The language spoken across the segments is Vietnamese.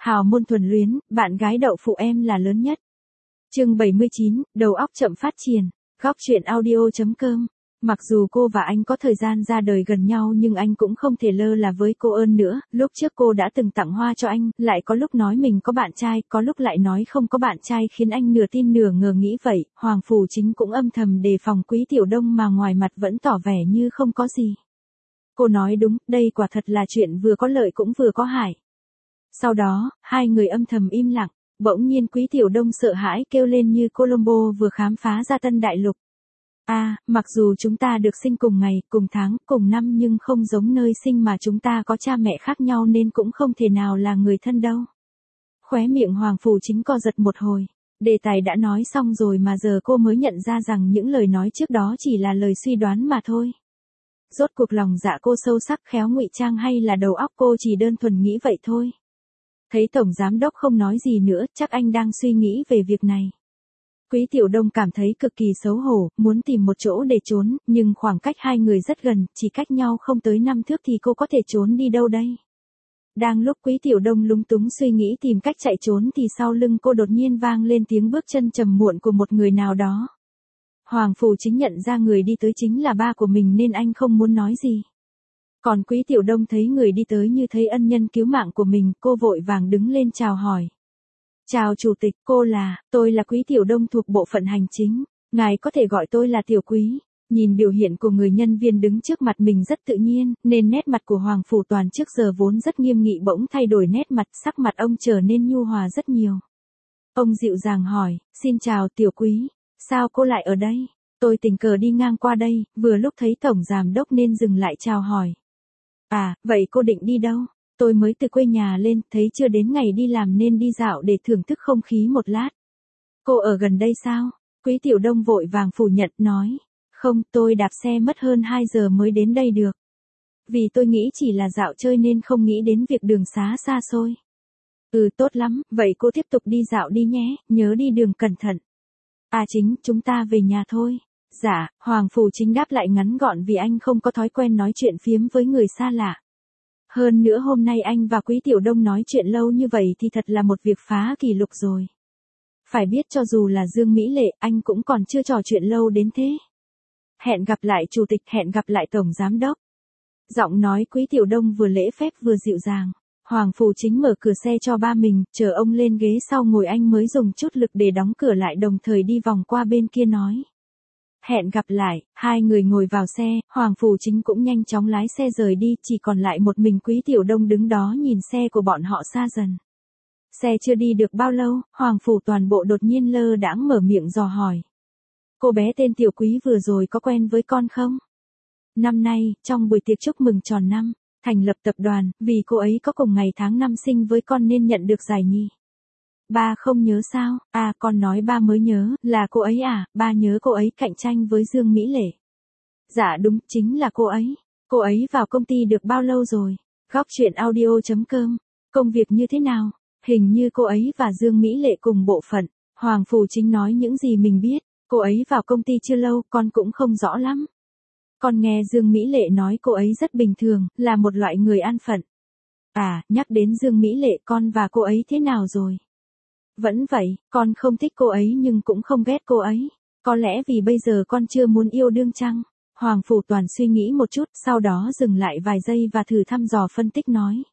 Hào môn thuần luyến, bạn gái đậu phụ em là lớn nhất. Chương 79, đầu óc chậm phát triển. Góc truyện audio.com. Mặc dù cô và anh có thời gian ra đời gần nhau nhưng anh cũng không thể lơ là với cô ơn nữa. Lúc trước cô đã từng tặng hoa cho anh, lại có lúc nói mình có bạn trai, có lúc lại nói không có bạn trai, khiến anh nửa tin nửa ngờ nghĩ vậy. Hoàng Phủ Chính cũng âm thầm đề phòng Quý Tiểu Đông mà ngoài mặt vẫn tỏ vẻ như không có gì. Cô nói đúng, đây quả thật là chuyện vừa có lợi cũng vừa có hại. Sau đó, hai người âm thầm im lặng, bỗng nhiên Quý Tiểu Đông sợ hãi kêu lên như Colombo vừa khám phá ra tân đại lục. Mặc dù chúng ta được sinh cùng ngày, cùng tháng, cùng năm nhưng không giống nơi sinh mà chúng ta có cha mẹ khác nhau nên cũng không thể nào là người thân đâu. Khóe miệng Hoàng Phủ Chính co giật một hồi. Đề tài đã nói xong rồi mà giờ cô mới nhận ra rằng những lời nói trước đó chỉ là lời suy đoán mà thôi. Rốt cuộc lòng dạ cô sâu sắc khéo ngụy trang hay là đầu óc cô chỉ đơn thuần nghĩ vậy thôi. Thấy Tổng Giám Đốc không nói gì nữa, chắc anh đang suy nghĩ về việc này. Quý Tiểu Đông cảm thấy cực kỳ xấu hổ, muốn tìm một chỗ để trốn, nhưng khoảng cách hai người rất gần, chỉ cách nhau không tới 5 thước thì cô có thể trốn đi đâu đây? Đang lúc Quý Tiểu Đông lúng túng suy nghĩ tìm cách chạy trốn thì sau lưng cô đột nhiên vang lên tiếng bước chân trầm muộn của một người nào đó. Hoàng Phủ Chính nhận ra người đi tới chính là ba của mình nên anh không muốn nói gì. Còn Quý Tiểu Đông thấy người đi tới như thấy ân nhân cứu mạng của mình, cô vội vàng đứng lên chào hỏi. Chào Chủ tịch, tôi là Quý Tiểu Đông thuộc bộ phận hành chính, ngài có thể gọi tôi là Tiểu Quý. Nhìn biểu hiện của người nhân viên đứng trước mặt mình rất tự nhiên, nên nét mặt của Hoàng Phủ Toàn trước giờ vốn rất nghiêm nghị bỗng thay đổi nét mặt, sắc mặt ông trở nên nhu hòa rất nhiều. Ông dịu dàng hỏi, xin chào Tiểu Quý, sao cô lại ở đây? Tôi tình cờ đi ngang qua đây, vừa lúc thấy Tổng Giám Đốc nên dừng lại chào hỏi. Vậy cô định đi đâu? Tôi mới từ quê nhà lên, thấy chưa đến ngày đi làm nên đi dạo để thưởng thức không khí một lát. Cô ở gần đây sao? Quý Tiểu Đông vội vàng phủ nhận nói. Không, tôi đạp xe mất hơn 2 giờ mới đến đây được. Vì tôi nghĩ chỉ là dạo chơi nên không nghĩ đến việc đường xá xa xôi. Tốt lắm, vậy cô tiếp tục đi dạo đi nhé, nhớ đi đường cẩn thận. Chính, chúng ta về nhà thôi. Dạ, Hoàng Phủ Chính đáp lại ngắn gọn vì anh không có thói quen nói chuyện phiếm với người xa lạ. Hơn nữa hôm nay anh và Quý Tiểu Đông nói chuyện lâu như vậy thì thật là một việc phá kỷ lục rồi. Phải biết cho dù là Dương Mỹ Lệ, anh cũng còn chưa trò chuyện lâu đến thế. Hẹn gặp lại Chủ tịch, hẹn gặp lại Tổng Giám Đốc. Giọng nói Quý Tiểu Đông vừa lễ phép vừa dịu dàng. Hoàng Phủ Chính mở cửa xe cho ba mình, chờ ông lên ghế sau ngồi anh mới dùng chút lực để đóng cửa lại đồng thời đi vòng qua bên kia nói. Hẹn gặp lại, hai người ngồi vào xe, Hoàng Phủ Chính cũng nhanh chóng lái xe rời đi, chỉ còn lại một mình Quý Tiểu Đông đứng đó nhìn xe của bọn họ xa dần. Xe chưa đi được bao lâu, Hoàng Phủ Toàn Bộ đột nhiên lơ đãng mở miệng dò hỏi. Cô bé tên Tiểu Quý vừa rồi có quen với con không? Năm nay, trong buổi tiệc chúc mừng tròn năm, thành lập tập đoàn, vì cô ấy có cùng ngày tháng năm sinh với con nên nhận được giải nhì. Ba không nhớ sao? Con nói ba mới nhớ, là cô ấy ba nhớ cô ấy cạnh tranh với Dương Mỹ Lệ. Dạ đúng, chính là cô ấy. Cô ấy vào công ty được bao lâu rồi? Góc truyện audio.com. Công việc như thế nào? Hình như cô ấy và Dương Mỹ Lệ cùng bộ phận. Hoàng Phủ Chính nói những gì mình biết. Cô ấy vào công ty chưa lâu, con cũng không rõ lắm. Con nghe Dương Mỹ Lệ nói cô ấy rất bình thường, là một loại người an phận. Nhắc đến Dương Mỹ Lệ, con và cô ấy thế nào rồi? Vẫn vậy, con không thích cô ấy nhưng cũng không ghét cô ấy. Có lẽ vì bây giờ con chưa muốn yêu đương chăng? Hoàng Phủ Toàn suy nghĩ một chút, sau đó dừng lại vài giây và thử thăm dò phân tích nói.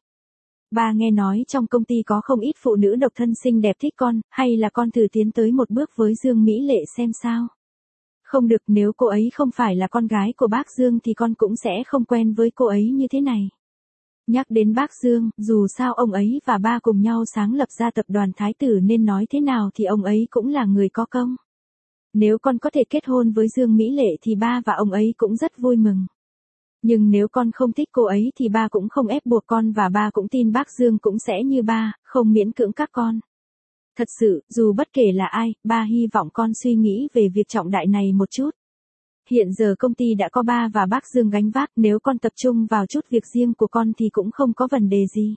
Ba nghe nói trong công ty có không ít phụ nữ độc thân xinh đẹp thích con, hay là con thử tiến tới một bước với Dương Mỹ Lệ xem sao? Không được, nếu cô ấy không phải là con gái của bác Dương thì con cũng sẽ không quen với cô ấy như thế này. Nhắc đến bác Dương, dù sao ông ấy và ba cùng nhau sáng lập ra tập đoàn Thái Tử nên nói thế nào thì ông ấy cũng là người có công. Nếu con có thể kết hôn với Dương Mỹ Lệ thì ba và ông ấy cũng rất vui mừng. Nhưng nếu con không thích cô ấy thì ba cũng không ép buộc con và ba cũng tin bác Dương cũng sẽ như ba, không miễn cưỡng các con. Thật sự, dù bất kể là ai, ba hy vọng con suy nghĩ về việc trọng đại này một chút. Hiện giờ công ty đã có ba và bác Dương gánh vác, nếu con tập trung vào chút việc riêng của con thì cũng không có vấn đề gì.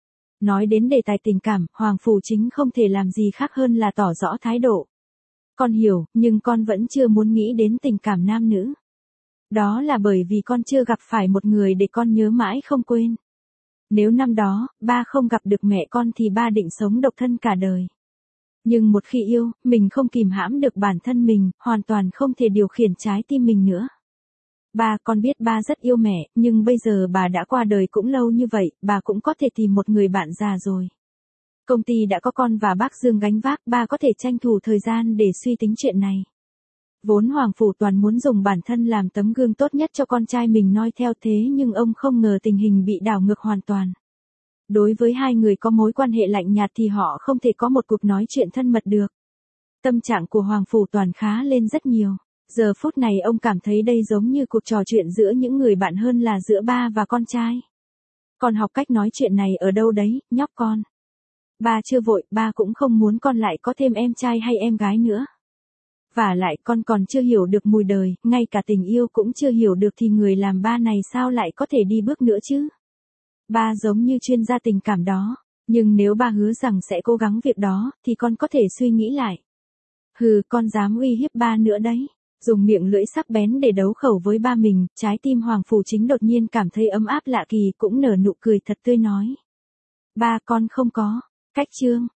Nói đến đề tài tình cảm, Hoàng Phủ Chính không thể làm gì khác hơn là tỏ rõ thái độ. Con hiểu, nhưng con vẫn chưa muốn nghĩ đến tình cảm nam nữ. Đó là bởi vì con chưa gặp phải một người để con nhớ mãi không quên. Nếu năm đó, ba không gặp được mẹ con thì ba định sống độc thân cả đời. Nhưng một khi yêu, mình không kìm hãm được bản thân mình, hoàn toàn không thể điều khiển trái tim mình nữa. Ba, con biết ba rất yêu mẹ, nhưng bây giờ bà đã qua đời cũng lâu như vậy, bà cũng có thể tìm một người bạn già rồi. Công ty đã có con và bác Dương gánh vác, ba có thể tranh thủ thời gian để suy tính chuyện này. Vốn Hoàng Phủ Toàn muốn dùng bản thân làm tấm gương tốt nhất cho con trai mình noi theo, thế nhưng ông không ngờ tình hình bị đảo ngược hoàn toàn. Đối với hai người có mối quan hệ lạnh nhạt thì họ không thể có một cuộc nói chuyện thân mật được. Tâm trạng của Hoàng Phủ Toàn khá lên rất nhiều. Giờ phút này ông cảm thấy đây giống như cuộc trò chuyện giữa những người bạn hơn là giữa ba và con trai. Con học cách nói chuyện này ở đâu đấy, nhóc con? Ba chưa vội, ba cũng không muốn con lại có thêm em trai hay em gái nữa. Vả lại con còn chưa hiểu được mùi đời, ngay cả tình yêu cũng chưa hiểu được thì người làm ba này sao lại có thể đi bước nữa chứ? Ba giống như chuyên gia tình cảm đó, nhưng nếu ba hứa rằng sẽ cố gắng việc đó, thì con có thể suy nghĩ lại. Hừ, con dám uy hiếp ba nữa đấy. Dùng miệng lưỡi sắc bén để đấu khẩu với ba mình, trái tim Hoàng Phủ Chính đột nhiên cảm thấy ấm áp lạ kỳ, cũng nở nụ cười thật tươi nói. Ba, con không có cách chương.